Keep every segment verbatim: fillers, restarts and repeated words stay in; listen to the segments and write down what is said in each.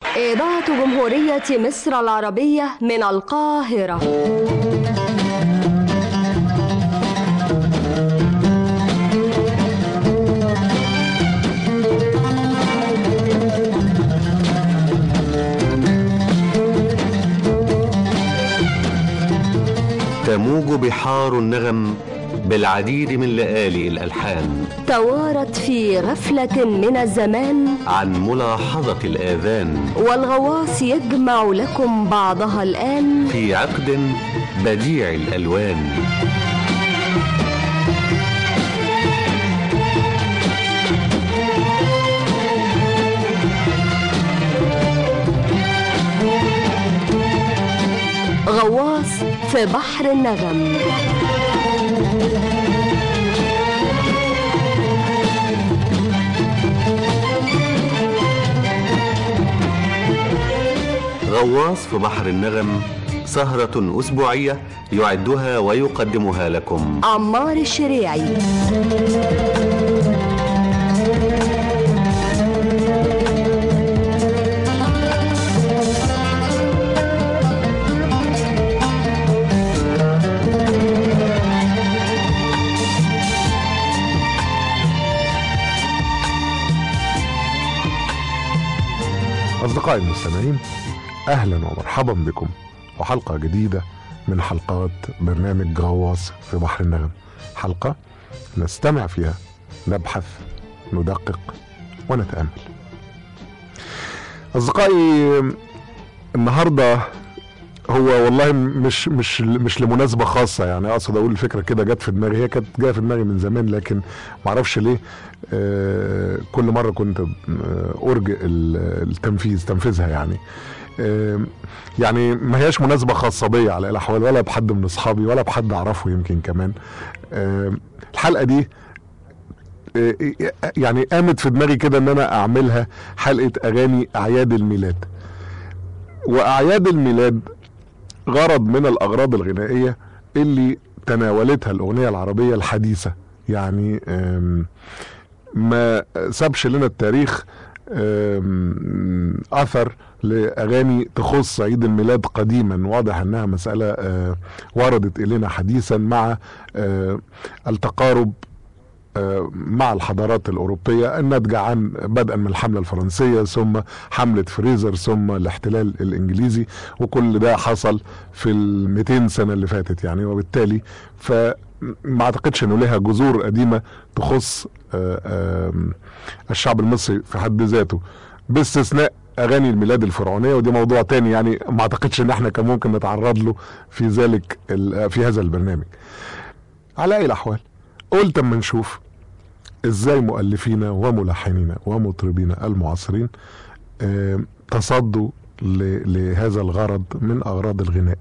إذاعة جمهورية مصر العربية من القاهرة. تموج بحار النغم بالعديد من لآلئ الألحان، توارت في غفلة من الزمان عن ملاحظة الآذان، والغواص يجمع لكم بعضها الآن في عقد بديع الألوان. غواص في بحر النغم. غواص في بحر النغم، سهرة أسبوعية يعدها ويقدمها لكم عمار الشريعي. أصدقائي المستمعين، أهلا ومرحبا بكم وحلقة جديدة من حلقات برنامج غواص في بحر النغم، حلقة نستمع فيها، نبحث، ندقق ونتأمل. أصدقائي، النهاردة هو والله مش مش مش لمناسبة خاصة، يعني أقصد أقول الفكرة كده جت في دماغي، هي كانت جاية في دماغي من زمان لكن معرفش ليه آه كل مرة كنت آه أرجئ التنفيذ تنفيذها يعني آه يعني ما هياش مناسبة خاصة بي على الأحوال، ولا بحد من أصحابي ولا بحد أعرفه يمكن كمان. آه الحلقة دي آه يعني قامت في دماغي كده إن أنا أعملها حلقة أغاني أعياد الميلاد. وأعياد الميلاد غرض من الأغراض الغنائية اللي تناولتها الأغنية العربية الحديثة، يعني ما سابش لنا التاريخ أثر لأغاني تخص عيد الميلاد قديما. واضح أنها مسألة وردت إلينا حديثا مع التقارب مع الحضارات الأوروبية الناتجة عن بدءا من الحملة الفرنسية ثم حملة فريزر ثم الاحتلال الإنجليزي، وكل ده حصل في المئتين سنة اللي فاتت يعني. وبالتالي فما أعتقدش أنه لها جذور قديمة تخص الشعب المصري في حد ذاته، باستثناء أغاني الميلاد الفرعونية، ودي موضوع تاني يعني ما أعتقدش أن احنا كان ممكن نتعرض له في ذلك في هذا البرنامج. على أي الأحوال قلت اما نشوف ازاي مؤلفينا وملحنينا ومطربينا المعاصرين اه تصدوا لهذا الغرض من اغراض الغناء.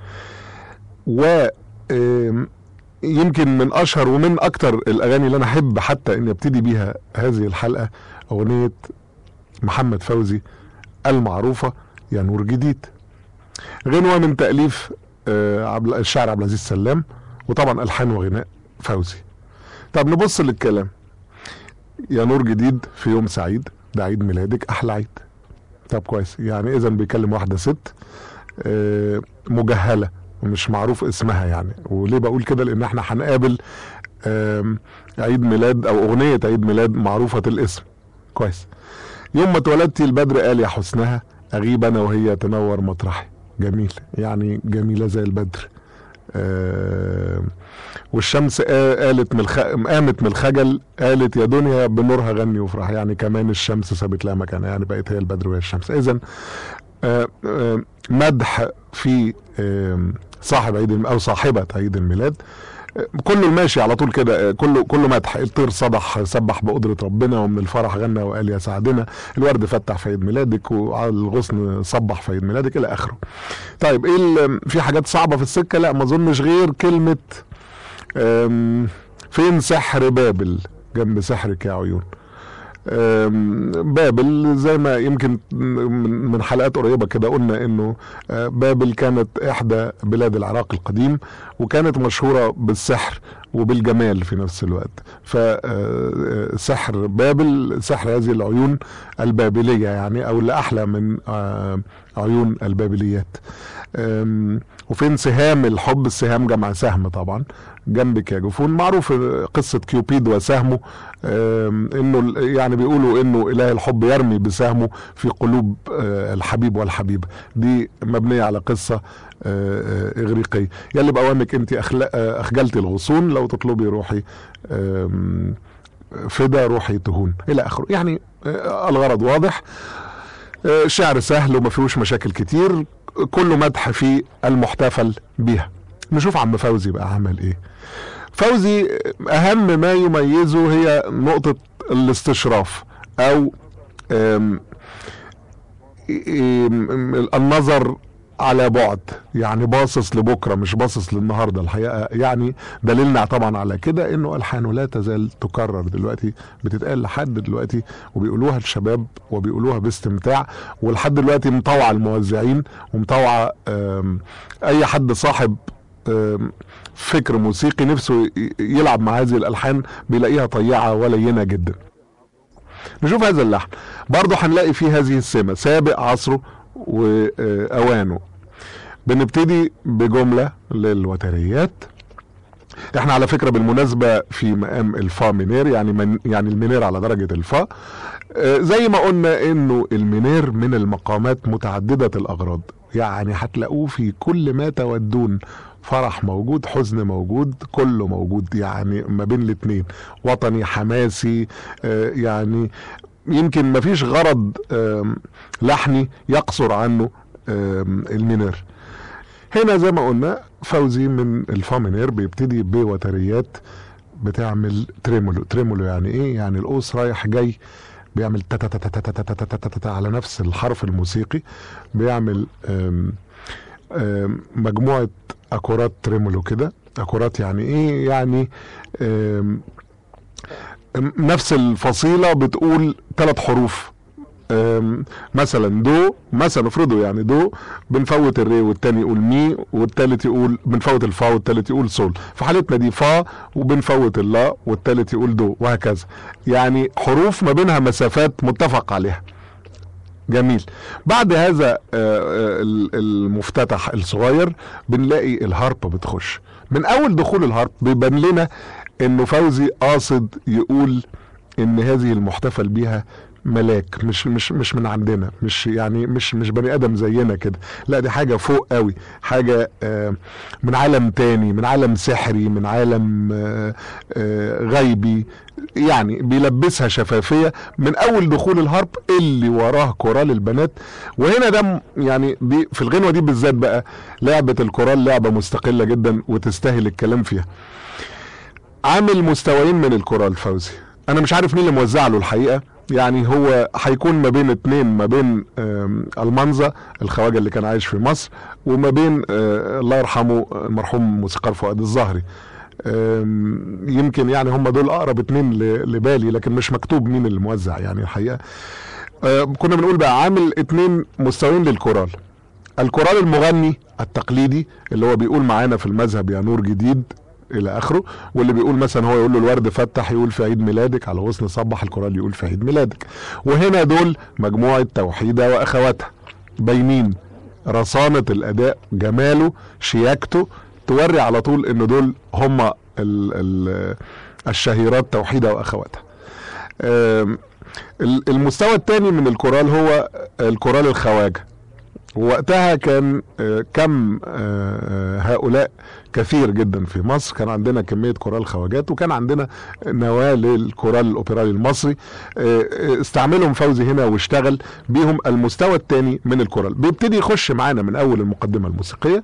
و يمكن من اشهر ومن اكتر الاغاني اللي انا احب حتى اني ابتدي بيها هذه الحلقة اغنية محمد فوزي المعروفة يا نور جديد، غنوة من تأليف اه الشاعر عبد العزيز سلام، وطبعا الحان وغناء فوزي. طب نبص للكلام. يا نور جديد في يوم سعيد، ده عيد ميلادك احلى عيد. طب كويس، يعني اذا بيكلم واحدة ست مجهلة ومش معروف اسمها يعني. وليه بقول كده؟ لان احنا هنقابل عيد ميلاد او اغنية عيد ميلاد معروفة الاسم. كويس. يوم ما اتولدتي البدر قال يا حسنها، اغيب انا وهي تنور مطرحي. جميل، يعني جميلة زي البدر. آه والشمس قالت من الخ... قامت من الخجل قالت يا دنيا بنورها غني وافرح، يعني كمان الشمس سابت لها مكانها، يعني بقت هي البدر وهي الشمس. اذا آه آه مدح في آه صاحب عيد او صاحبة عيد الميلاد كله الماشي على طول كده، كله كله مدح. الطير صدح سبح بقدرة ربنا، ومن الفرح غنى وقال يا سعدنا، الورد فتح في عيد ميلادك، وعلى الغصن صبح في عيد ميلادك، الى اخره. طيب ايه في حاجات صعبة في السكة؟ لا ما اظنش، غير كلمة فين سحر بابل جنب سحرك يا عيون. بابل زي ما يمكن من حلقات قريبة كده قلنا انه بابل كانت احدى بلاد العراق القديم، وكانت مشهورة بالسحر وبالجمال في نفس الوقت. فسحر بابل سحر هذه العيون البابلية يعني، او اللي احلى من عيون البابليات. وفين سهام الحب، السهام جمع سهم طبعا، جنبك يا جفون. معروف قصة كيوبيد وسهمه، انه يعني بيقولوا انه اله الحب يرمي بسهمه في قلوب الحبيب والحبيبة. دي مبنية على قصة اغريقية. يلي بأوامك انت اخجلتي الغصون، لو تطلبي روحي فدا روحي تهون الى اخره. يعني الغرض واضح، شعر سهل وما فيهوش مشاكل كتير، كله مدح في المحتفل بيها. نشوف عم فوزي بقى عمل ايه. فوزي اهم ما يميزه هي نقطة الاستشراف، او النظر على بعد، يعني باصص لبكرة مش باصص للنهاردة. الحقيقة يعني دليلنا طبعا على كده انه الحانه لا تزال تكرر دلوقتي، بتتقال لحد دلوقتي، وبيقولوها الشباب وبيقولوها باستمتاع، ولحد دلوقتي مطوعة الموزعين ومطوعة اي حد صاحب فكر موسيقي نفسه يلعب مع هذه الالحان بيلاقيها طيعة ولينة جدا. نشوف هذا اللحن برضه هنلاقي فيه هذه السمة، سابق عصره واوانه. بنبتدي بجملة للوتريات. احنا على فكرة بالمناسبة في مقام الفا مينير، يعني من يعني المينير على درجة الفا. اه زي ما قلنا انه المينير من المقامات متعددة الاغراض، يعني هتلاقوه في كل ما تودون، فرح موجود، حزن موجود، كله موجود، يعني ما بين الاتنين، وطني حماسي. اه يعني يمكن مفيش غرض لحني يقصر عنه المينير. هنا زي ما قلنا فوزي من الفا مينير بيبتدي بوتريات بتعمل تريمولو. تريمولو يعني ايه؟ يعني القوس رايح جاي بيعمل تا تا تا تا تا تا تا تا تا على نفس الحرف الموسيقي، بيعمل آم آم مجموعة اكورات تريمولو كده. اكورات يعني ايه؟ يعني نفس الفصيلة بتقول ثلاث حروف. مثلا دو، مثلا افرضوا يعني دو بنفوت الري، والتاني يقول مي، والتالت يقول بنفوت الفا، والتالت يقول سول. في حالتنا دي فا وبنفوت اللا، والتالت يقول دو، وهكذا. يعني حروف ما بينها مسافات متفق عليها. جميل. بعد هذا المفتتح الصغير بنلاقي الهارب بتخش. من اول دخول الهارب بيبان لنا انه فوزي قاصد يقول ان هذه المحتفل بيها ملاك، مش مش مش من عندنا، مش يعني مش مش بني ادم زينا كده، لا دي حاجه فوق قوي، حاجه آه من عالم تاني، من عالم سحري، من عالم آه آه غيبي. يعني بيلبسها شفافيه من اول دخول الهارب اللي وراه كورال البنات. وهنا ده يعني دي في الغنوه دي بالذات بقى لعبه الكورال لعبه مستقله جدا وتستاهل الكلام فيها. عامل مستويين من الكورال فوزي، انا مش عارف مين اللي موزع له الحقيقه. يعني هو هيكون ما بين اتنين، ما بين المنزة الخواجة اللي كان عايش في مصر، وما بين الله يرحمه المرحوم موسيقار فؤاد الزهري. يمكن يعني هم دول اقرب اتنين لبالي، لكن مش مكتوب مين اللي موزع يعني الحقيقة. كنا بنقول بقى عامل اتنين مستويين للكورال. الكورال المغني التقليدي اللي هو بيقول معانا في المذهب يا نور جديد الى اخره، واللي بيقول مثلا هو يقول له الورد فتح يقول في عيد ميلادك، على غصن صبح الكورال يقول في عيد ميلادك. وهنا دول مجموعة توحيدة واخواتها، باينين رصانة الاداء، جماله، شياكته، توري على طول ان دول هم ال ال الشهيرات توحيدة واخواتها. المستوى الثاني من الكورال هو الكورال الخواجة. ووقتها كان كم هؤلاء كثير جدا في مصر، كان عندنا كمية كورال خواجات، وكان عندنا نواة للكورال الأوبرالي المصري. استعملهم فوزي هنا واشتغل بيهم. المستوى الثاني من الكورال بيبتدي يخش معانا من أول المقدمة الموسيقية،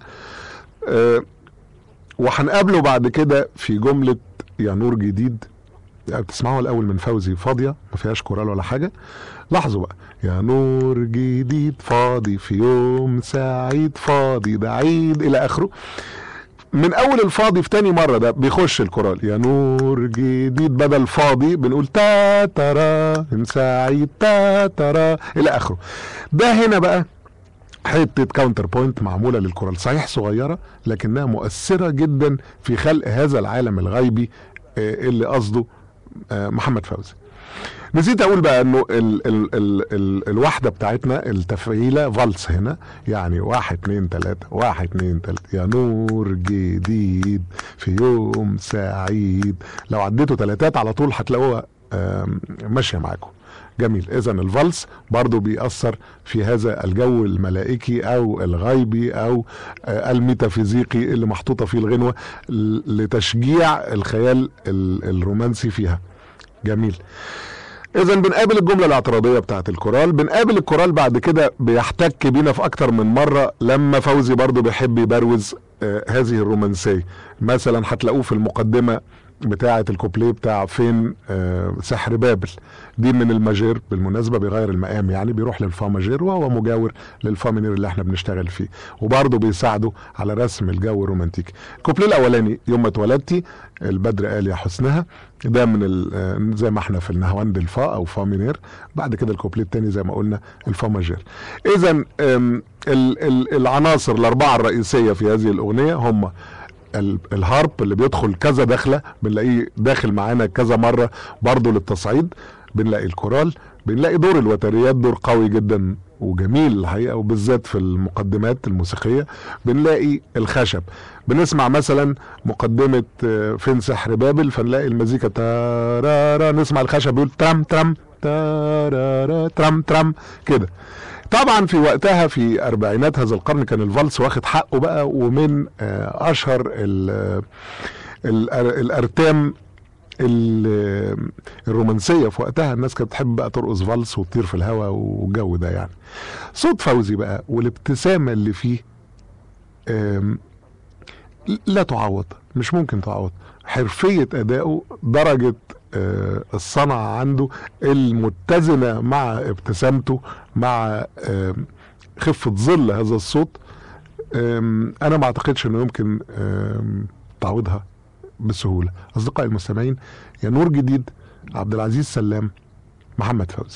وهنقابله بعد كده في جملة يا نور جديد. يعني بتسمعوها الأول من فوزي فاضية ما فيهاش كورال ولا حاجة. لاحظوا بقى يا نور جديد فاضي في يوم سعيد فاضي ده عيد الى اخره. من اول الفاضي في تاني مرة ده بيخش الكورال، يا نور جديد بدل فاضي بنقول تا ترى سعيد تا ترى الى اخره. ده هنا بقى حته كاونتر بوينت معموله للكورال، صحيح صغيره لكنها مؤثره جدا في خلق هذا العالم الغيبي اللي قصده محمد فوزي. نسيت اقول بقى انه ال ال ال ال الوحده بتاعتنا التفعيله فالس هنا، يعني واحد اتنين تلاته واحد اتنين تلاته يا نور جديد في يوم سعيد. لو عديتوا تلاتات على طول هتلاقوها ماشيه معاكم. جميل. اذا الفالس برضو بيأثر في هذا الجو الملائكي او الغيبي او الميتافيزيقي اللي محطوطة فيه الغنوة لتشجيع الخيال الرومانسي فيها. جميل. اذا بنقابل الجملة الاعتراضية بتاعت الكورال. بنقابل الكورال بعد كده بيحتك بينا في اكتر من مرة لما فوزي برضو بيحب يبروز آه هذه الرومانسية. مثلا هتلاقوه في المقدمة بتاعة الكوبليه بتاع فين آه سحر بابل، دي من الماجير بالمناسبة، بيغير المقام يعني بيروح للفا ماجير وهو مجاور للفا مينير اللي احنا بنشتغل فيه، وبرضه بيساعده على رسم الجو الرومانتيكي. الكوبليه الاولاني يوم ما اتولدتي البدر قال يا حسنها، ده من زي ما احنا في النهواند الفا او فا مينير. بعد كده الكوبليه الثاني زي ما قلنا الفا ماجير. اذا العناصر الاربعة الرئيسية في هذه الاغنية هم الهارب اللي بيدخل كذا دخلة، بنلاقيه داخل معانا كذا مرة برضه للتصعيد. بنلاقي الكورال، بنلاقي دور الوتريات دور قوي جدا وجميل الحقيقة، وبالذات في المقدمات الموسيقية. بنلاقي الخشب، بنسمع مثلا مقدمة فين سحر بابل فنلاقي المزيكا تارارا، نسمع الخشب بيقول ترام ترام تارارا ترام ترام كده. طبعا في وقتها في اربعينات هذا القرن كان الفالس واخد حقه بقى، ومن اشهر ال ال الارتام الرومانسيه في وقتها. الناس كانت تحب بقى ترقص فالس وتطير في الهواء والجو ده يعني. صوت فوزي بقى والابتسامه اللي فيه لا تعوض، مش ممكن تعوض. حرفيه ادائه، درجه الصنعة عنده المتزنة مع ابتسامته مع خفة ظل هذا الصوت، انا ما اعتقدش انه يمكن تعويضها بسهولة. اصدقائي المستمعين، يا نور جديد، عبد العزيز سلام، محمد فوزي.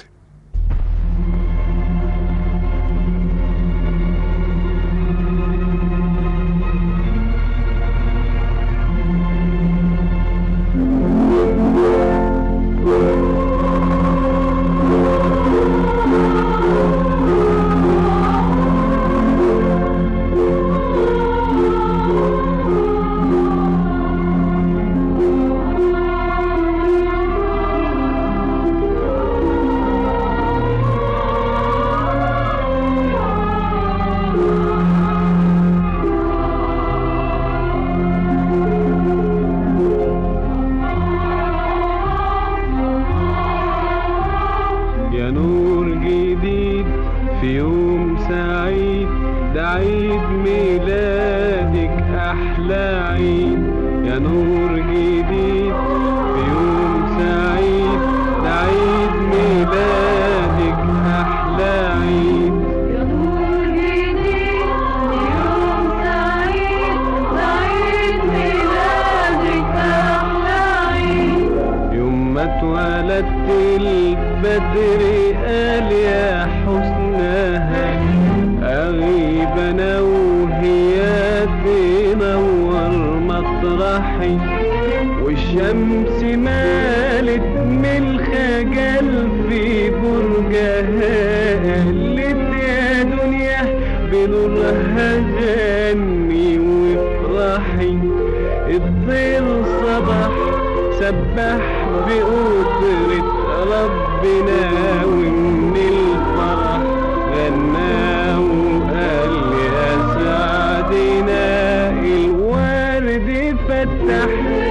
والشمس مالت من الخجل في برجها، قالت يا دنيا بنورها غني وافرحي. الطير صبح سبح بقدرة ربنا، ومن الفرح غنى وقال يا سعدنا. الورد فتح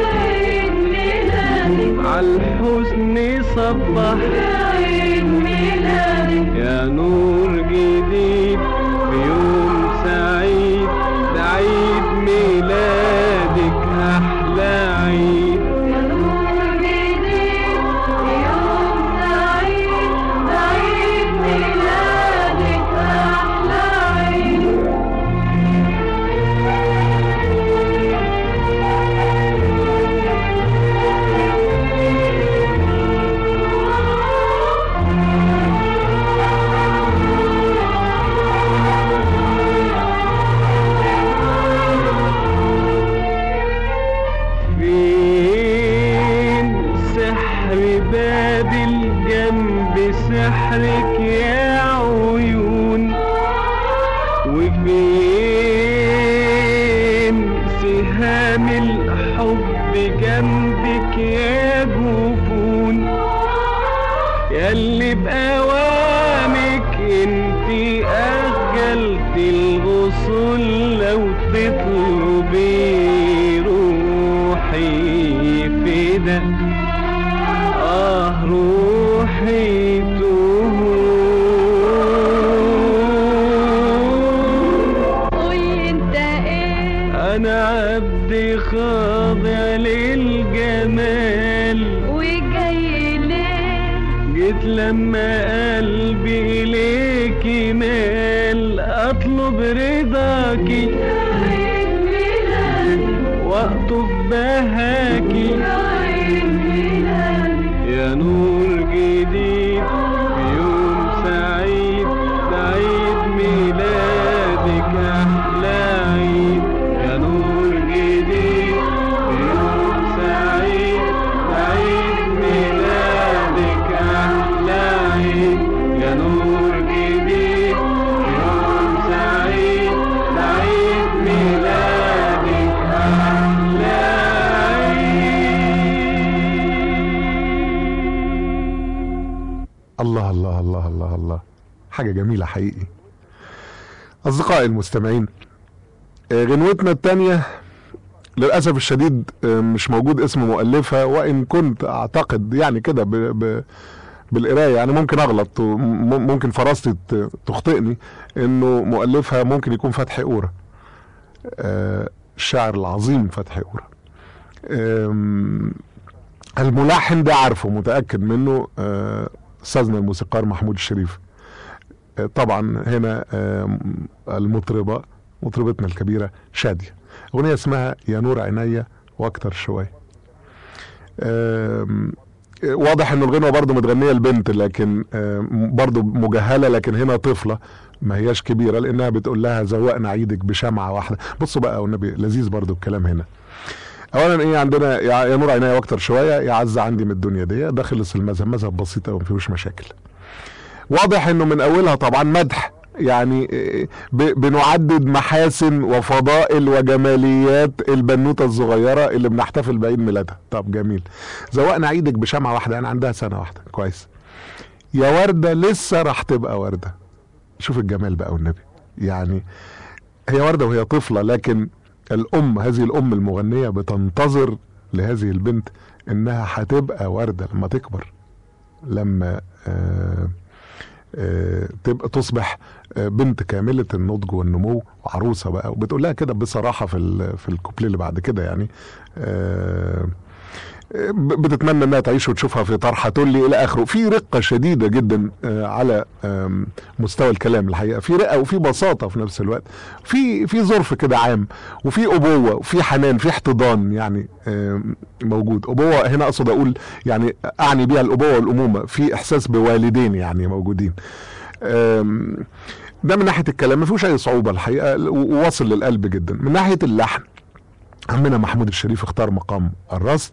عالحسن صبح، يا نور جديد في يوم سعيد، ده عيد ميلادك أحلى عيد. يا نور جديد في يوم سعيد، ده عيد ميلادك أحلى عيد. فين سهام الحب جنبك يا جفون ياللي بأوامك انتي أخجلت الغصون لو تطلبي روحي فدا آه روحي تهون قولي انت ايه أنا عبد خاضع للجمال وجاي ليه جيت لما قلبي إليكي مال أطلب رضاكي عيد ميلادي وأقطف بهاكي عيد ميلادي يا نور جديد في يوم سعيد بعيد ميلادك أحلى عيد يا نور جديد في يوم سعيد بعيد ميلادك أحلى عيد يا نور جديد في يوم سعيد بعيد ميلادك أحلى الله الله الله الله الله، حاجة جميلة حقيقي. أصدقائي المستمعين، آه، غنوتنا التانية للأسف الشديد آه، مش موجود اسم مؤلفها، وإن كنت أعتقد يعني كده ب... ب... بالقراية يعني ممكن أغلط، وم- ممكن فراستي ت- تخطئني، إنه مؤلفها ممكن يكون فتحي قورة، آه، الشاعر العظيم فتحي قورة. آم، الملحن ده عارفه متأكد منه، آه، أستاذنا الموسيقار محمود الشريف. آه، طبعا هنا آه، المطربة مطربتنا الكبيرة شادية، أغنية اسمها يا نور عينيا واكتر شوية. آم، آه، واضح انه الغنوة برضو متغنية البنت، لكن آم، برضو مجهلة، لكن هنا طفلة ما هياش كبيرة، لانها بتقول لها زوقنا عيدك بشمعة واحدة. بصوا بقى والنبي لذيذ برضو الكلام هنا. اولا ايه عندنا يا يا نور عينيا واكتر شويه، يا عز عندي من الدنيا دي، ده خلص المذهب، مذهب بسيط قوي ما فيهوش مشاكل. واضح انه من اولها طبعا مدح، يعني إيه، ب- بنعدد محاسن وفضائل وجماليات البنوته الصغيره اللي بنحتفل بعيد ميلادها. طب جميل. زوقنا عيدك بشمعه واحده، يعني عندها سنه واحده، كويس. يا ورده لسه راح تبقى ورده. شوف الجمال بقى والنبي، يعني هي ورده وهي طفله، لكن الام، هذه الام المغنيه بتنتظر لهذه البنت انها هتبقى ورده لما تكبر، لما آه آه تبقى تصبح آه بنت كامله النضج والنمو وعروسه بقى، وبتقول لها كده بصراحه في ال- في الكوبليه اللي بعد كده، يعني آه ب- بتتمنى انها تعيش وتشوفها في طرحه تولي الى اخره. في رقه شديده جدا آه، على آم، مستوى الكلام الحقيقه، في رقه وفي بساطه في نفس الوقت، في في ظرف كده عام، وفي ابوه وفي حنان، في احتضان يعني آم، موجود. ابوه هنا اقصد اقول يعني اعني بيها الابوه والامومه، في احساس بوالدين يعني موجودين. آم، ده من ناحيه الكلام ما فيهوش اي صعوبه الحقيقه، وواصل للقلب جدا. من ناحيه اللحن، عمنا محمود الشريف اختار مقام الرصد،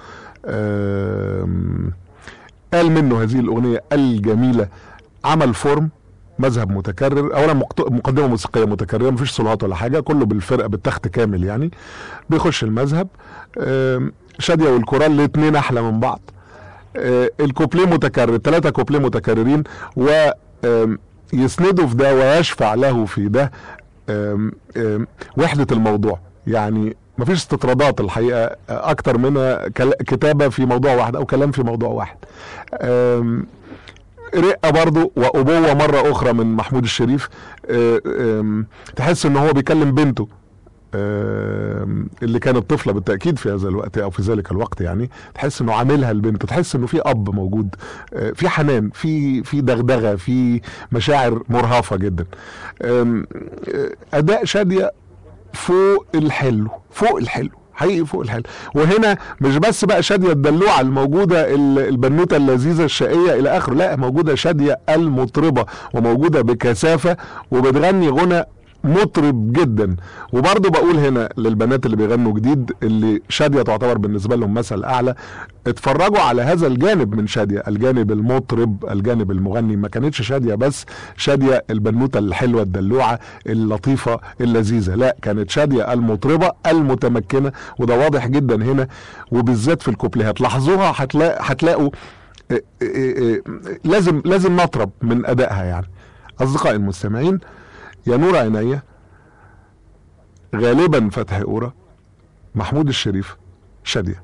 آم، قال منه هذه الأغنية الجميلة، عمل فورم مذهب متكرر. أولا مقت- مقدمة موسيقية متكررة، مفيش صلوات ولا حاجة، كله بالفرقة بالتخت كامل يعني. بيخش المذهب، آم، شادية والكورال الاتنين أحلى من بعض. آه، الكوبليه متكرر، ثلاثة كوبليه متكررين، ويسندوا في ده ويشفع له في ده آم، آم، وحدة الموضوع، يعني مفيش استطرادات الحقيقة أكتر منها كل- كتابة في موضوع واحد أو كلام في موضوع واحد. آم، رقة برضو وأبوة مرة أخرى من محمود الشريف. آم، آم، تحس إن هو بيكلم بنته آم، اللي كانت طفلة بالتأكيد في هذا الوقت أو في ذلك الوقت، يعني تحس إنه عاملها البنت، تحس إنه في أب موجود، آه، في حنان، في في دغدغة، في مشاعر مرهفة جدا. آم، آه، أداء شادية فوق الحلو، فوق الحلو حقيقي، فوق الحلو. وهنا مش بس بقى شادية الدلوعة الموجودة، ال- البنوتة اللذيذة الشقية إلى آخره، لا، موجودة شادية المطربة، وموجودة بكثافة، وبتغني غنى مطرب جدا. وبرضه بقول هنا للبنات اللي بيغنوا جديد، اللي شادية تعتبر بالنسبة لهم مثل اعلى، اتفرجوا على هذا الجانب من شادية، الجانب المطرب، الجانب المغني. ما كانتش شادية بس شادية البنوتة الحلوة الدلوعة اللطيفة اللذيذة، لا، كانت شادية المطربة المتمكنة، وده واضح جدا هنا، وبالذات في الكوبليهات لاحظوها، هتلاقوا هتلاقوا لازم لازم نطرب من ادائها يعني. اصدقائي المستمعين، يا نور عينيا، غالبا فتحي قورة، محمود الشريف، شادية.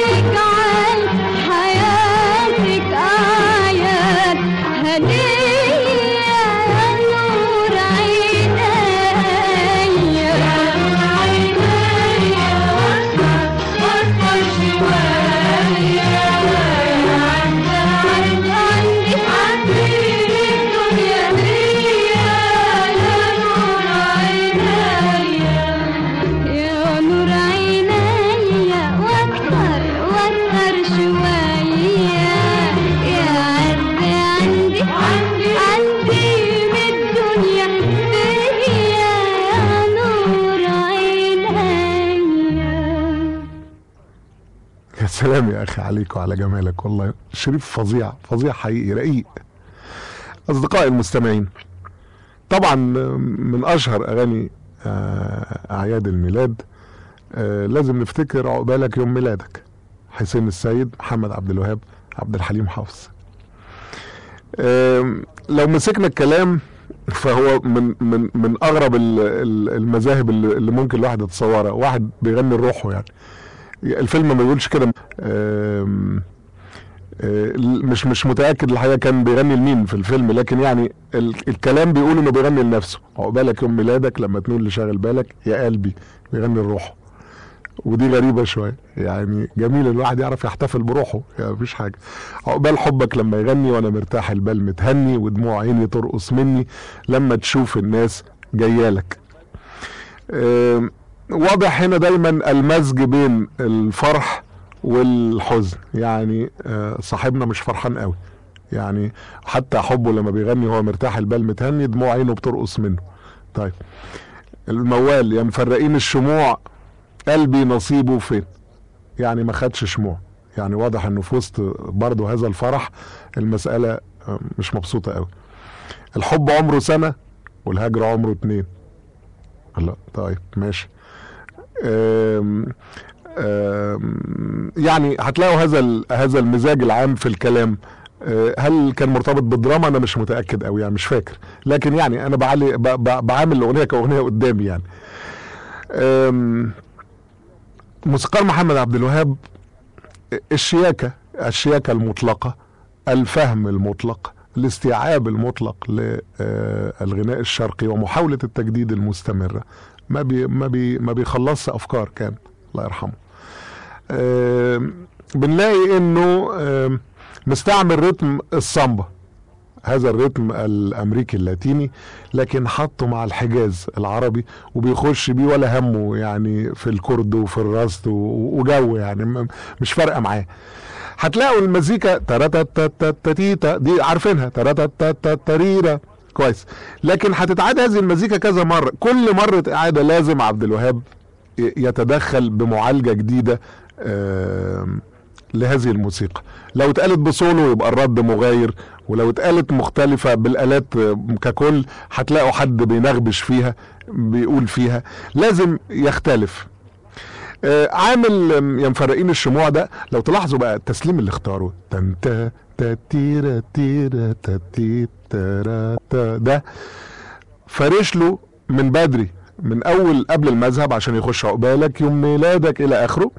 هديك يا اخي عليك وعلى جمالك، والله شريف فظيع فظيع حقيقي رقيق. اصدقائي المستمعين، طبعا من اشهر اغاني اعياد الميلاد لازم نفتكر عقبالك يوم ميلادك، حسين السيد، محمد عبد الوهاب، عبد الحليم حافظ. لو مسكنا الكلام فهو من من من اغرب المذاهب اللي ممكن الواحد يتصورها، واحد بيغني لروحه يعني. الفيلم ما بيقولش كده، مش مش متاكد الحقيقه كان بيغني لمين في الفيلم، لكن يعني الكلام بيقول انه بيغني لنفسه. عقبالك يوم ميلادك لما تنول لشاغل بالك يا قلبي، بيغني لروحه. ودي غريبه شويه يعني، جميل الواحد يعرف يحتفل بروحه، يعني مفيش حاجه. عقبال حبك لما يغني وانا مرتاح البال متهني، ودموع عيني ترقص مني لما تشوف الناس جايالك. أه واضح هنا دايما المزج بين الفرح والحزن، يعني أه صاحبنا مش فرحان قوي، يعني حتى حبه لما بيغني هو مرتاح البال متهني دموع عينه بترقص منه. طيب الموال يا مفرقين الشموع قلبي نصيبه فين، يعني ما خدش شموع، يعني واضح انه في وسط برضه هذا الفرح المسألة مش مبسوطة قوي. الحب عمره سنة والهجر عمره اتنين. لا طيب ماشي. آم آم يعني هتلاقوا هذا هذا المزاج العام في الكلام. هل كان مرتبط بالدراما؟ انا مش متأكد قوي يعني، مش فاكر، لكن يعني انا بعلي بعامل الاغنية كاغنية قدامي يعني. موسيقار محمد عبد الوهاب، الشياكة الشياكة المطلقة، الفهم المطلق، الاستيعاب المطلق للغناء الشرقي ومحاولة التجديد المستمرة، ما بي ما بي ما بيخلصش افكار، كان الله يرحمه. بنلاقي انه مستعمل رتم السامبا، هذا الرتم الامريكي اللاتيني، لكن حطه مع الحجاز العربي وبيخش بيه ولا همه يعني في الكرد وفي الراست وجو، يعني مش فارقه معاه. هتلاقوا المزيكا تراتاتاتاتيتا دي عارفينها، تراتاتاتاتاريرا كويس، لكن هتتعاد هذه المزيكا كذا مره، كل مره اعاده لازم عبد الوهاب يتدخل بمعالجه جديده لهذه الموسيقى. لو اتقالت بصولو يبقى الرد مغاير، ولو اتقالت مختلفة بالآلات ككل هتلاقوا حد بينغبش فيها بيقول فيها، لازم يختلف. آه عامل يا مفرقين الشموع ده لو تلاحظوا بقى التسليم اللي اختاره تنتا تاتيرا تيرا تاتي تارا تا، ده فرش له من بدري، من اول قبل المذهب عشان يخش عقبالك يوم ميلادك الى اخره،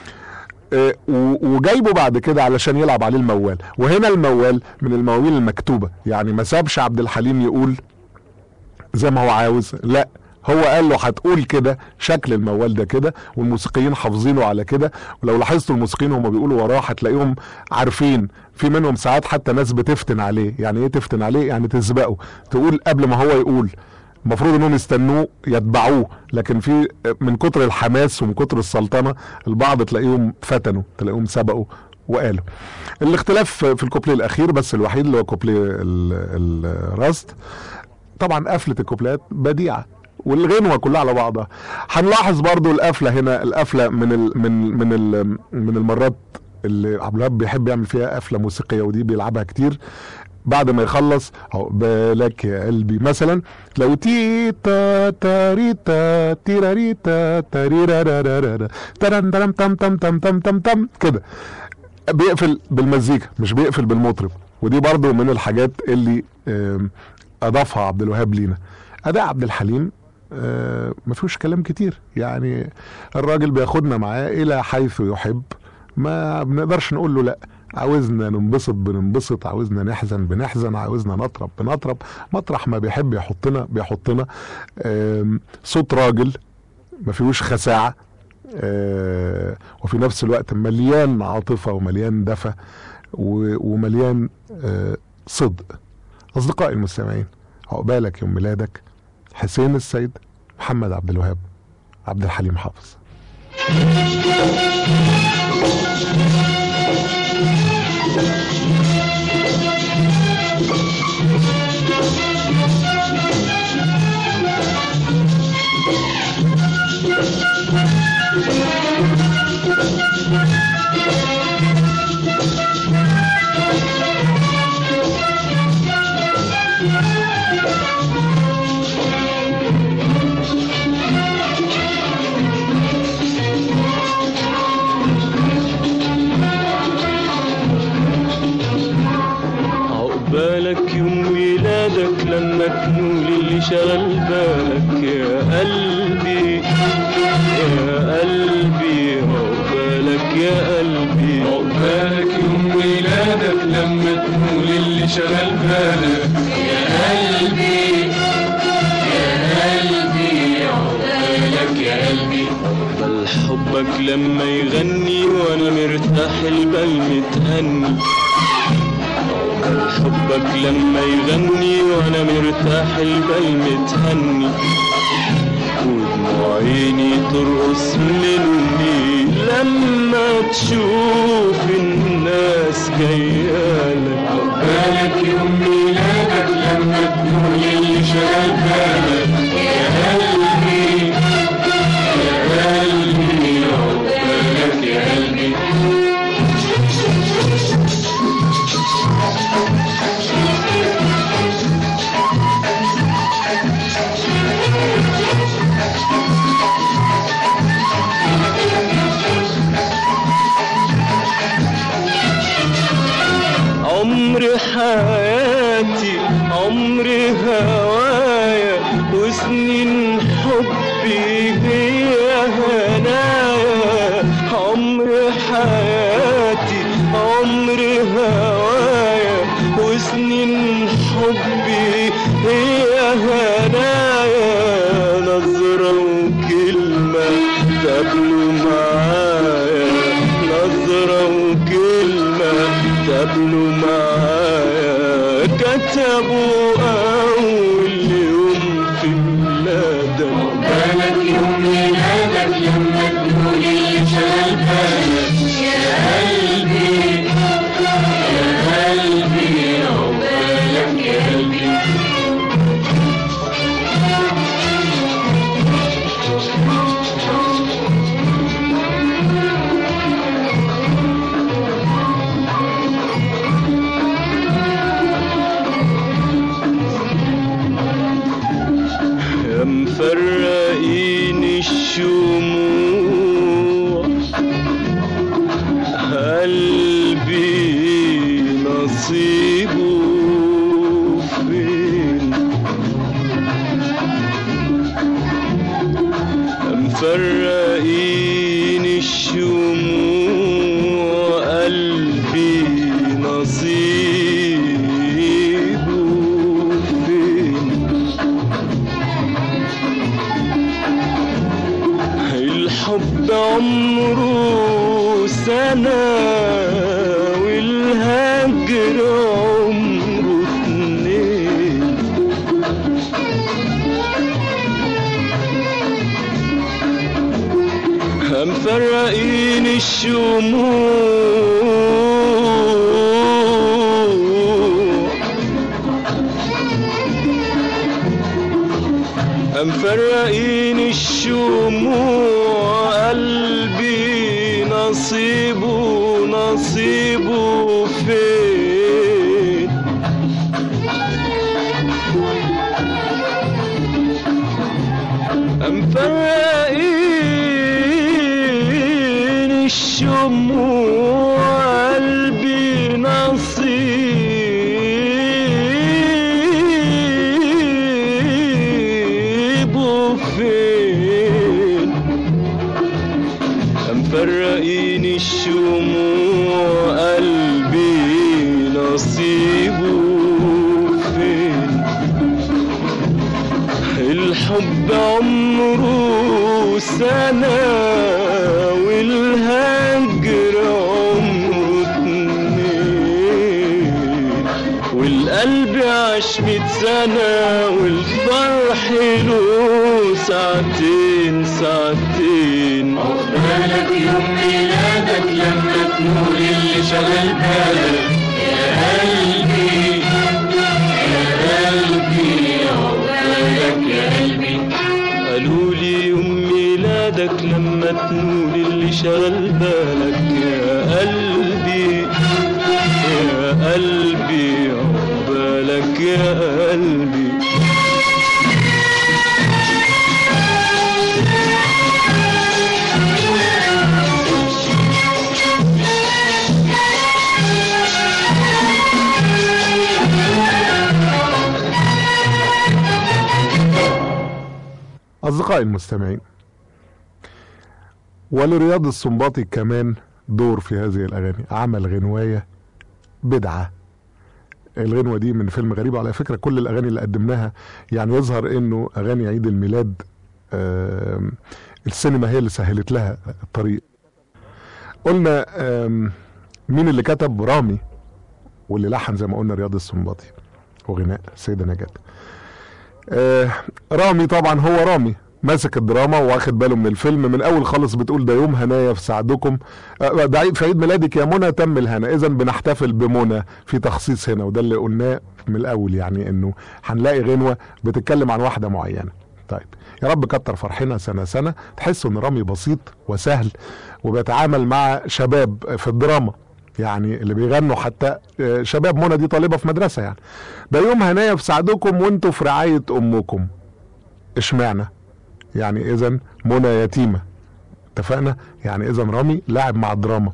وجايبه بعد كده علشان يلعب عليه الموال. وهنا الموال من المواويل المكتوبة، يعني ما سابش عبد الحليم يقول زي ما هو عاوز، لا هو قال له هتقول كده، شكل الموال ده كده، والموسيقيين حافظينه على كده. ولو لاحظتوا الموسيقيين هم بيقولوا وراه هتلاقيهم عارفين، في منهم ساعات حتى ناس بتفتن عليه. يعني ايه تفتن عليه؟ يعني تسبقه، تقول قبل ما هو يقول، المفروض انهم يستنوه يتبعوه، لكن في من كتر الحماس ومن كتر السلطنه البعض تلاقيهم فتنوا، تلاقيهم سبقوا وقالوا. الاختلاف في الكوبليه الاخير بس الوحيد اللي هو كوبليه الراست، طبعا قفله الكوبليات بديعه والغنوه كلها على بعضها. هنلاحظ برضو القفله هنا، القفله من ال من من ال من المرات اللي عبد الوهاب بيحب يعمل فيها قفله موسيقيه، ودي بيلعبها كتير. بعد ما يخلص عقبالك يا قلبي مثلا، لو تيتا تاريتا تيراريتا تاريرارارارا ترن ترم تم تم تم تم تم تم كده، بيقفل بالمزيكا مش بيقفل بالمطرب. ودي برضو من الحاجات اللي اضافها عبد الوهاب لينا. اداء عبد الحليم ما فيهوش كلام كتير، يعني الراجل بياخدنا معاه الى حيث يحب، ما بنقدرش نقول له لا. عاوزنا ننبسط بننبسط، عاوزنا نحزن بنحزن، عاوزنا نطرب بنطرب، مطرح ما بيحب يحطنا بيحطنا. صوت راجل ما فيهوش خساعة، وفي نفس الوقت مليان عاطفة ومليان دفى ومليان صدق. أصدقائي المستمعين، عقبالك يوم ميلادك، حسين السيد، محمد عبد الوهاب، عبد الحليم حافظ. يوم ميلادك لما تنول اللي شغل بالك يا قلبي يا قلبي عقبالك يا قلبي عقبالك يوم ميلادك لما تنول اللي شغل بالك يا قلبي يا قلبي عقبالك يا قلبي عقبال حبك لما يغني وانا مرتاح البال متهني عقبال حبك لما يغني وانا مرتاح البال متهني ودموع عيني ترقص مني لما تشوف الناس جايالك عقبالك يوم ميلادك لما تنول اللي شغال بالك يا قلبي يا قلبي عقبالك يا قلبي عمر حياتي عمر هوايا وسنين حبي هي هنايا عمر حياتي عمر هوايا وسنين حبي هي هنايا نظرة وكلمة تقابلوا معايا نظرة وكلمة تقابلوا معايا كتبوا أول يوم في ميلادك عقبالك يوم ميلادك لما تنول اللي شغال بالك يا قلبي يا قلبي عقبالك يا قلبي مفرقين الشموع قلبي نصيبه فين مفرقين الشموع قلبي نصيبه فين الحب عمره سنة والهجر عمره اتنين مفرقين الشموع مفرقين الشموع قلبي نصيبه نصيبه فين مفرقين الشموع قلبي نصيبه فين مفرقين الشموع قلبي نصيبه فين الحب عمره سنة والهجر عمره اتنين والقلب عاش ميت سنة والفرح له ساعتين ساعتين عقبالك يوم ميلادك لما تنول اللي شغل بالك يا قلبي يا قلبي عقبالك يا قلبي قالولي يوم ميلادك لما تنول اللي شغل بالك يا قلبي يا قلبي عقبالك يا قلبي أصدقائي المستمعين، ولرياض السنباطي كمان دور في هذه الأغاني. عمل غنواية بدعة. الغنوة دي من فيلم غريب. على فكرة كل الأغاني اللي قدمناها يعني يظهر إنه أغاني عيد الميلاد السينما هي اللي سهلت لها الطريق. قلنا مين اللي كتب؟ رامي، واللي لحن زي ما قلنا رياض السنباطي، وغناء سيدة نجاة. آه رامي طبعا هو رامي ماسك الدراما واخد باله من الفيلم من اول خالص. بتقول ده يوم هنايا في سعدكم، آه ده عيد في عيد ميلادك يا منى تم الهنا، اذا بنحتفل بمنى في تخصيص هنا، وده اللي قلناه من الاول يعني انه هنلاقي غنوة بتتكلم عن واحدة معينة. طيب يا رب كتر فرحنا سنة سنة. تحس ان رامي بسيط وسهل وبيتعامل مع شباب في الدراما، يعني اللي بيغنوا حتى شباب. منى دي طالبة في مدرسة يعني. ده يوم هنايا في سعدكم وانتوا في رعاية امكم. اشمعنى؟ يعني اذا منى يتيمة، اتفقنا؟ يعني اذا رامي لاعب مع الدراما،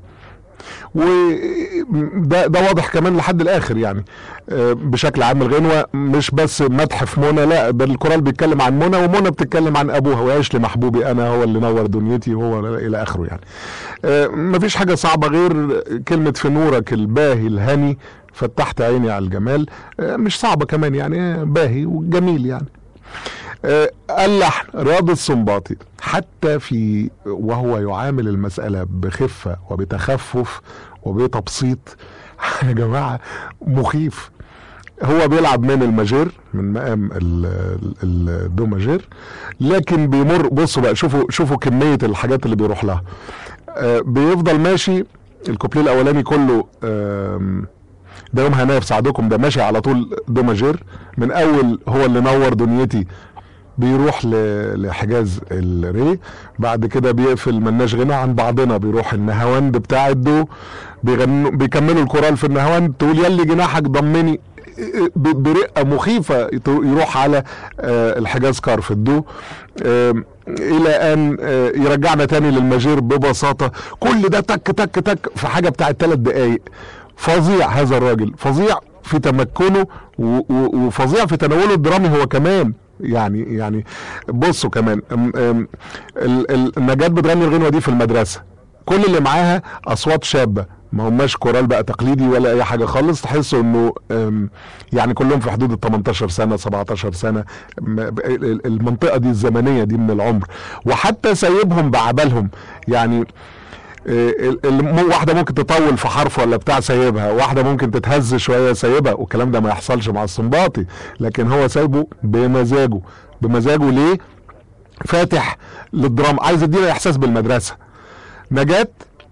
وده ده واضح كمان لحد الاخر يعني. بشكل عام الغنوة مش بس مدح في منى، لا ده الكورال بيتكلم عن منى، ومنى بتتكلم عن ابوها، وعيش لمحبوبي انا هو اللي نور دنيتي وهو الى اخره يعني. مفيش حاجة صعبة غير كلمة في نورك الباهي الهني فتحت عيني على الجمال. مش صعبة كمان يعني، باهي وجميل يعني. اللحن رياض السنباطي حتى في وهو يعامل المسألة بخفة وبتخفف وبتبسيط يا جماعة مخيف. هو بيلعب من الماجير، من مقام الدو ماجير، لكن بيمر. بصوا بقى، شوفوا شوفوا كمية الحاجات اللي بيروح لها. بيفضل ماشي الكوبليه الاولاني كله ده يوم هنايا في سعدكم، ده ماشي على طول دو ماجير من اول هو اللي نور دنيتي، بيروح لحجاز الري، بعد كده بيقفل ملناش غنى عن بعضنا، بيروح النهاوند بتاع الدو، بيغنوا بيكملوا الكورال في النهاوند، تقول يلي جناحك ضمني برقة مخيفة، يروح على الحجاز كار في الدو، الى ان يرجعنا تاني للماجير ببساطة. كل ده تك تك تك في حاجة بتاعت ثلاث دقايق. فظيع هذا الراجل، فظيع في تمكنه وفظيع في تناوله الدرامي هو كمان يعني. يعني بصوا كمان النجاة بتغني الغنوة دي في المدرسة، كل اللي معاها اصوات شابة، ما هماش كورال بقى تقليدي ولا اي حاجة خالص. تحسوا انه يعني كلهم في حدود ال تمنتاشر سنة سبعتاشر سنة، المنطقة دي الزمنية دي من العمر، وحتى سايبهم بعبالهم يعني. واحدة ممكن تطول في حرف ولا بتاع سايبها، واحدة ممكن تتهز شوية سايبها، والكلام ده ما يحصلش مع السنباطي، لكن هو سايبه بمزاجه. بمزاجه ليه؟ فاتح للدراما، عايز يدينا احساس بالمدرسة. نجاة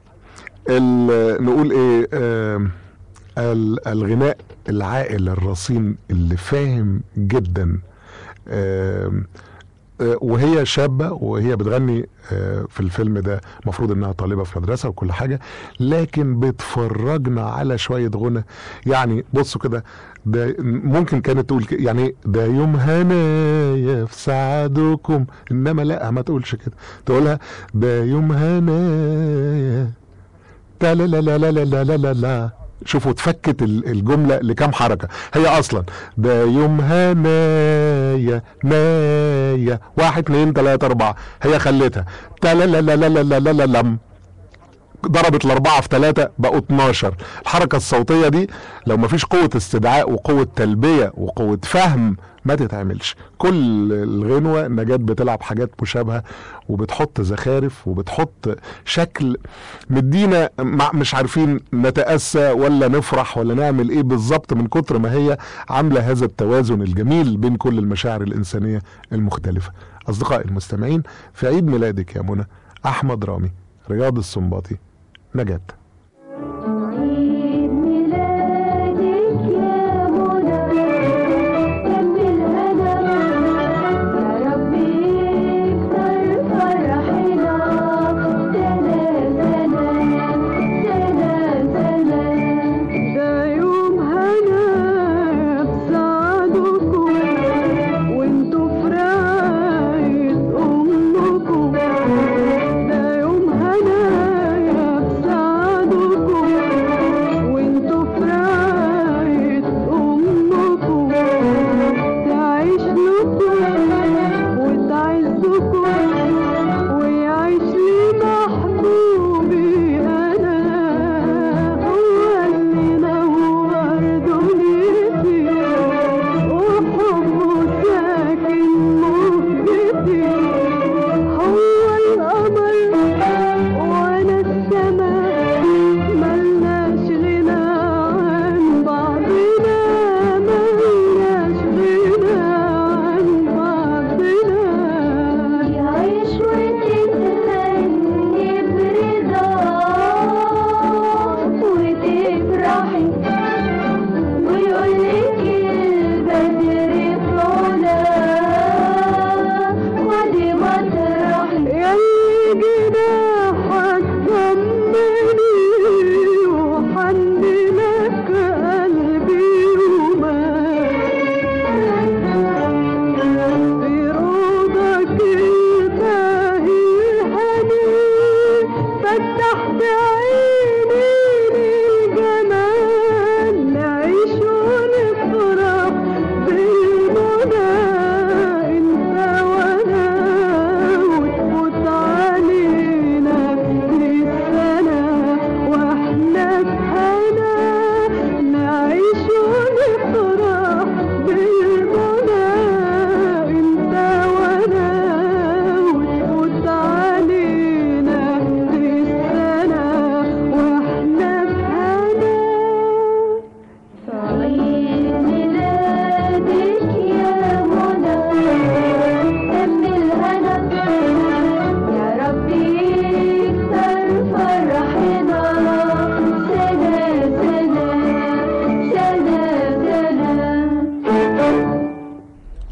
نقول ايه، آه الغناء العاقل الرصين اللي فاهم جدا، آه وهي شابة وهي بتغني في الفيلم ده، مفروض انها طالبة في مدرسة وكل حاجة، لكن بتفرجنا على شوية غنى يعني. بصوا كده، ده ممكن كانت تقول يعني ده يوم هنايا في سعدكم، انما لا ما تقولش كده، تقولها ده يوم هنايا لا لا لا لا لا لا لا لا. شوفوا تفكت الجملة لكام حركة. هي اصلا ده يوم هنايا نايا واحد اتنين تلاتة اربعة، هي خلتها تلا لا لا لا لا لا لا لم، ضربت الاربعة في تلاتة بقوا اتناشر. الحركة الصوتية دي لو ما فيش قوة استدعاء وقوة تلبية وقوة فهم ما تتعملش. كل الغنوة نجاة بتلعب حاجات مشابهة، وبتحط زخارف وبتحط شكل مدينا مش عارفين نتأسى ولا نفرح ولا نعمل ايه بالظبط، من كتر ما هي عاملة هذا التوازن الجميل بين كل المشاعر الإنسانية المختلفة. أصدقائي المستمعين، في عيد ميلادك يا منى، أحمد رامي، رياض السنباطي، نجاة. ده يوم هنايا في سعدكم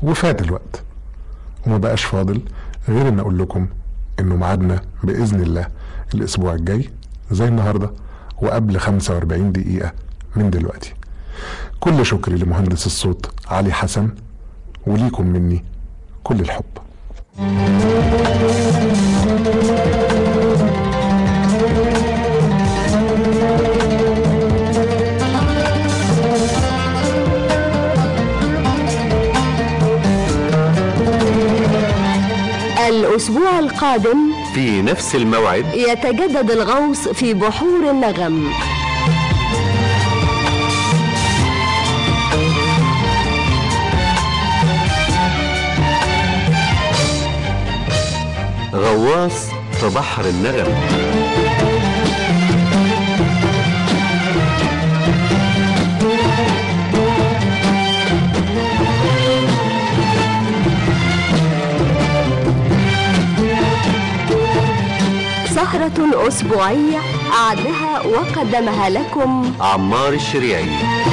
وفات الوقت وما بقاش فاضل غير ان اقول لكم انه ميعادنا باذن الله الاسبوع الجاي زي النهارده وقبل خمسة واربعين دقيقة من دلوقتي. كل شكري لمهندس الصوت علي حسن، وليكم مني كل الحب. الأسبوع القادم في نفس الموعد يتجدد الغوص في بحور النغم. غواص في بحر النغم. سهرة أسبوعية أعدها وقدمها لكم عمار الشريعي.